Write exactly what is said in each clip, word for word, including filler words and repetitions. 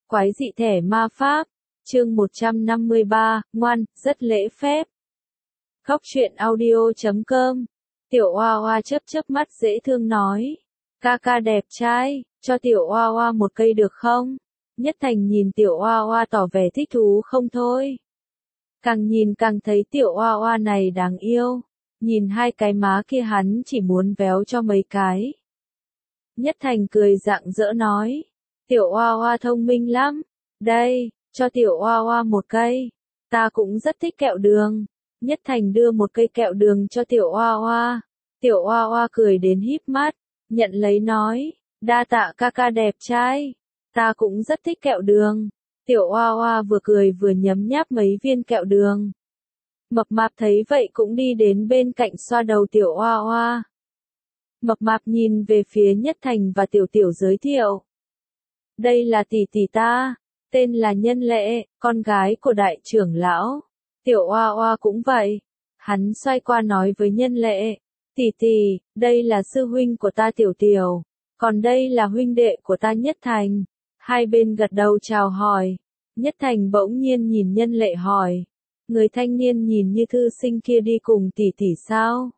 Quái dị thẻ ma pháp. Chương một trăm năm mươi ba, ngoan, rất lễ phép. Góc truyện audio chấm com. Tiểu Oa Oa chớp chớp mắt dễ thương nói. Ca ca đẹp trai, cho Tiểu Oa Oa một cây được không? Nhất Thành nhìn Tiểu Oa Oa tỏ vẻ thích thú không thôi. Càng nhìn càng thấy Tiểu Oa Oa này đáng yêu. Nhìn hai cái má kia hắn chỉ muốn véo cho mấy cái. Nhất Thành cười rạng rỡ nói. Tiểu Oa Oa thông minh lắm. Đây, cho Tiểu Oa Oa một cây. Ta cũng rất thích kẹo đường. Nhất Thành đưa một cây kẹo đường cho Tiểu Oa Oa. Tiểu Oa Oa cười đến híp mắt, nhận lấy nói, đa tạ ca ca đẹp trai. Ta cũng rất thích kẹo đường. Tiểu Oa Oa vừa cười vừa nhấm nháp mấy viên kẹo đường. Mập mạp thấy vậy cũng đi đến bên cạnh xoa đầu Tiểu Oa Oa. Mập mạp nhìn về phía Nhất Thành và Tiểu Tiểu giới thiệu. Đây là tỷ tỷ ta, tên là Nhân Lệ, con gái của đại trưởng lão. Tiểu Oa Oa cũng vậy. Hắn xoay qua nói với Nhân Lệ, tỷ tỷ, đây là sư huynh của ta Tiểu Tiểu, còn đây là huynh đệ của ta Nhất Thành. Hai bên gật đầu chào hỏi. Nhất Thành bỗng nhiên nhìn Nhân Lệ hỏi, người thanh niên nhìn như thư sinh kia đi cùng tỷ tỷ sao?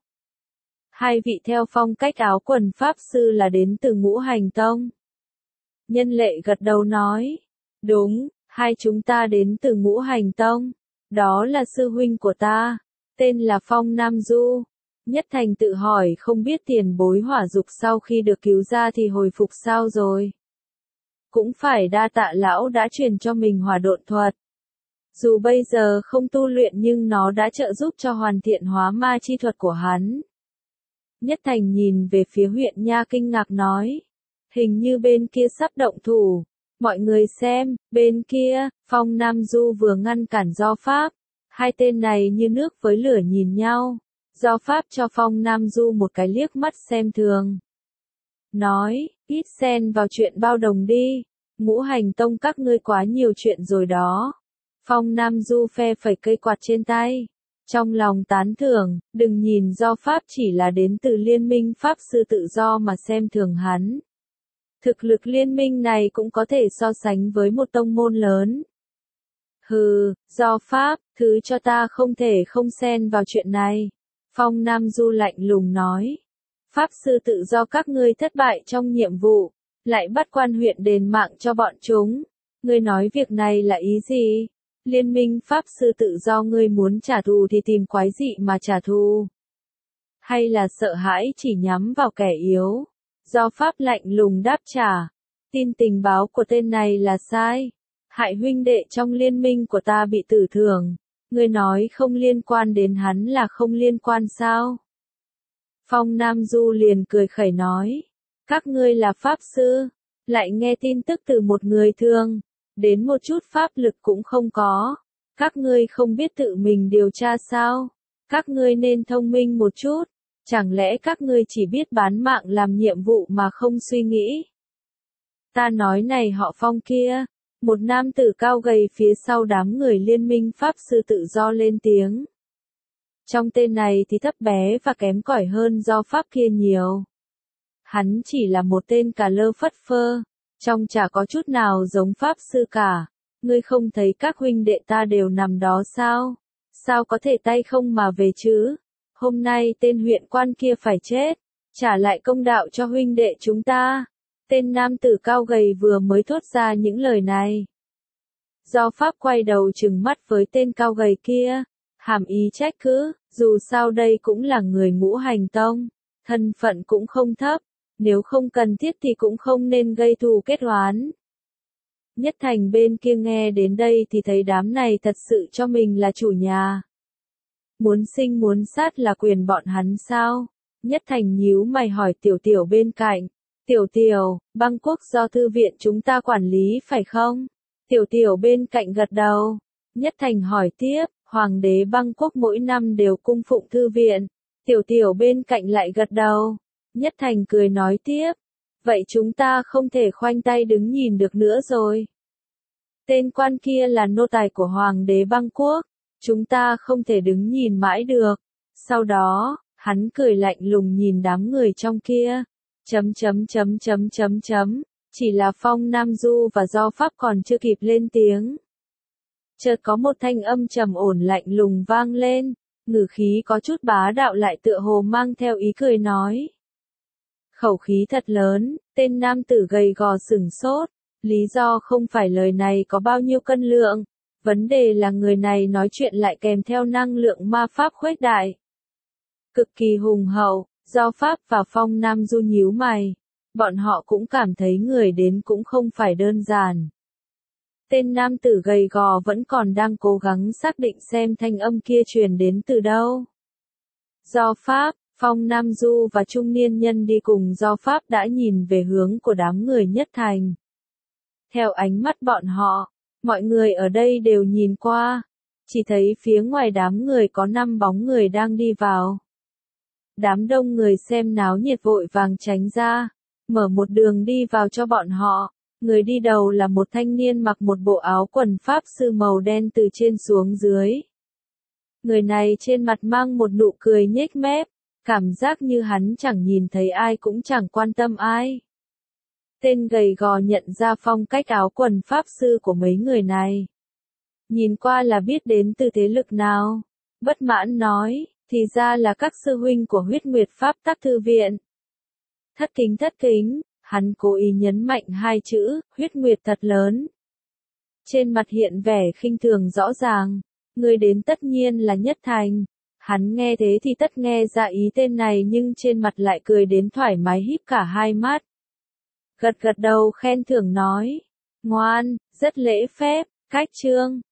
Hai vị theo phong cách áo quần pháp sư là đến từ Ngũ Hành Tông. Nhân Lệ gật đầu nói, đúng, hai chúng ta đến từ Ngũ Hành Tông. Đó là sư huynh của ta, tên là Phong Nam Du. Nhất Thành tự hỏi không biết tiền bối hỏa dục sau khi được cứu ra thì hồi phục sao rồi. Cũng phải đa tạ lão đã truyền cho mình hỏa độn thuật. Dù bây giờ không tu luyện nhưng nó đã trợ giúp cho hoàn thiện hóa ma chi thuật của hắn. Nhất Thành nhìn về phía huyện Nha kinh ngạc nói, hình như bên kia sắp động thủ. Mọi người xem, bên kia, Phong Nam Du vừa ngăn cản Do Pháp. Hai tên này như nước với lửa nhìn nhau. Do Pháp cho Phong Nam Du một cái liếc mắt xem thường. Nói, ít xen vào chuyện bao đồng đi. Ngũ Hành Tông các ngươi quá nhiều chuyện rồi đó. Phong Nam Du phe phẩy cây quạt trên tay. Trong lòng tán thưởng, đừng nhìn Do Pháp chỉ là đến từ liên minh Pháp sư tự do mà xem thường hắn. Thực lực liên minh này cũng có thể so sánh với một tông môn lớn. Hừ, Do Pháp, thứ cho ta không thể không xen vào chuyện này. Phong Nam Du lạnh lùng nói. Pháp sư tự do các ngươi thất bại trong nhiệm vụ, lại bắt quan huyện đền mạng cho bọn chúng. Ngươi nói việc này là ý gì? Liên minh Pháp sư tự do ngươi muốn trả thù thì tìm quái dị mà trả thù. Hay là sợ hãi chỉ nhắm vào kẻ yếu? Do Pháp lạnh lùng đáp trả. Tin tình báo của tên này là sai. Hại huynh đệ trong liên minh của ta bị tử thương. Ngươi nói không liên quan đến hắn là không liên quan sao? Phong Nam Du liền cười khẩy nói. Các ngươi là Pháp sư. Lại nghe tin tức từ một người thường. Đến một chút pháp lực cũng không có. Các ngươi không biết tự mình điều tra sao? Các ngươi nên thông minh một chút. Chẳng lẽ các ngươi chỉ biết bán mạng làm nhiệm vụ mà không suy nghĩ? Ta nói này họ Phong kia. Một nam tử cao gầy phía sau đám người liên minh Pháp sư tự do lên tiếng. Trong tên này thì thấp bé và kém cỏi hơn Do Pháp kia nhiều. Hắn chỉ là một tên cà lơ phất phơ. Trông chả có chút nào giống Pháp sư cả. Ngươi không thấy các huynh đệ ta đều nằm đó sao? Sao có thể tay không mà về chứ? Hôm nay tên huyện quan kia phải chết. Trả lại công đạo cho huynh đệ chúng ta. Tên nam tử cao gầy vừa mới thốt ra những lời này. Do Pháp quay đầu trừng mắt với tên cao gầy kia. Hàm ý trách cứ, dù sao đây cũng là người Ngũ Hành Tông. Thân phận cũng không thấp. Nếu không cần thiết thì cũng không nên gây thù kết oán. Nhất Thành bên kia nghe đến đây thì thấy đám này thật sự cho mình là chủ nhà. Muốn sinh muốn sát là quyền bọn hắn sao? Nhất Thành nhíu mày hỏi Tiểu Tiểu bên cạnh. Tiểu Tiểu, Băng Quốc do thư viện chúng ta quản lý phải không? Tiểu Tiểu bên cạnh gật đầu. Nhất Thành hỏi tiếp, Hoàng đế Băng Quốc mỗi năm đều cung phụng thư viện. Tiểu Tiểu bên cạnh lại gật đầu. Nhất Thành cười nói tiếp. Vậy chúng ta không thể khoanh tay đứng nhìn được nữa rồi. Tên quan kia là nô tài của Hoàng đế Băng Quốc. Chúng ta không thể đứng nhìn mãi được. Sau đó, hắn cười lạnh lùng nhìn đám người trong kia. Chấm chấm chấm chấm chấm chấm. Chỉ là Phong Nam Du và Do Pháp còn chưa kịp lên tiếng. Chợt có một thanh âm trầm ổn lạnh lùng vang lên, ngữ khí có chút bá đạo lại tựa hồ mang theo ý cười nói. Khẩu khí thật lớn, tên nam tử gầy gò sửng sốt, lý do không phải lời này có bao nhiêu cân lượng, vấn đề là người này nói chuyện lại kèm theo năng lượng ma pháp khuếch đại. Cực kỳ hùng hậu, Do Pháp và Phong Nam Du nhíu mày, bọn họ cũng cảm thấy người đến cũng không phải đơn giản. Tên nam tử gầy gò vẫn còn đang cố gắng xác định xem thanh âm kia truyền đến từ đâu. Do Pháp, Phong Nam Du và trung niên nhân đi cùng Do Pháp đã nhìn về hướng của đám người Nhất Thành. Theo ánh mắt bọn họ, mọi người ở đây đều nhìn qua, chỉ thấy phía ngoài đám người có năm bóng người đang đi vào. Đám đông người xem náo nhiệt vội vàng tránh ra, mở một đường đi vào cho bọn họ. Người đi đầu là một thanh niên mặc một bộ áo quần pháp sư màu đen từ trên xuống dưới. Người này trên mặt mang một nụ cười nhếch mép, cảm giác như hắn chẳng nhìn thấy ai cũng chẳng quan tâm ai. Tên gầy gò nhận ra phong cách áo quần pháp sư của mấy người này. Nhìn qua là biết đến từ thế lực nào. Bất mãn nói, thì ra là các sư huynh của huyết nguyệt pháp tắc thư viện. Thất kính thất kính. Hắn cố ý nhấn mạnh hai chữ, huyết nguyệt thật lớn. Trên mặt hiện vẻ khinh thường rõ ràng, người đến tất nhiên là Nhất Thành. Hắn nghe thế thì tất nghe ra ý tên này nhưng trên mặt lại cười đến thoải mái híp cả hai mắt. Gật gật đầu khen thưởng nói, ngoan, rất lễ phép, cách chương.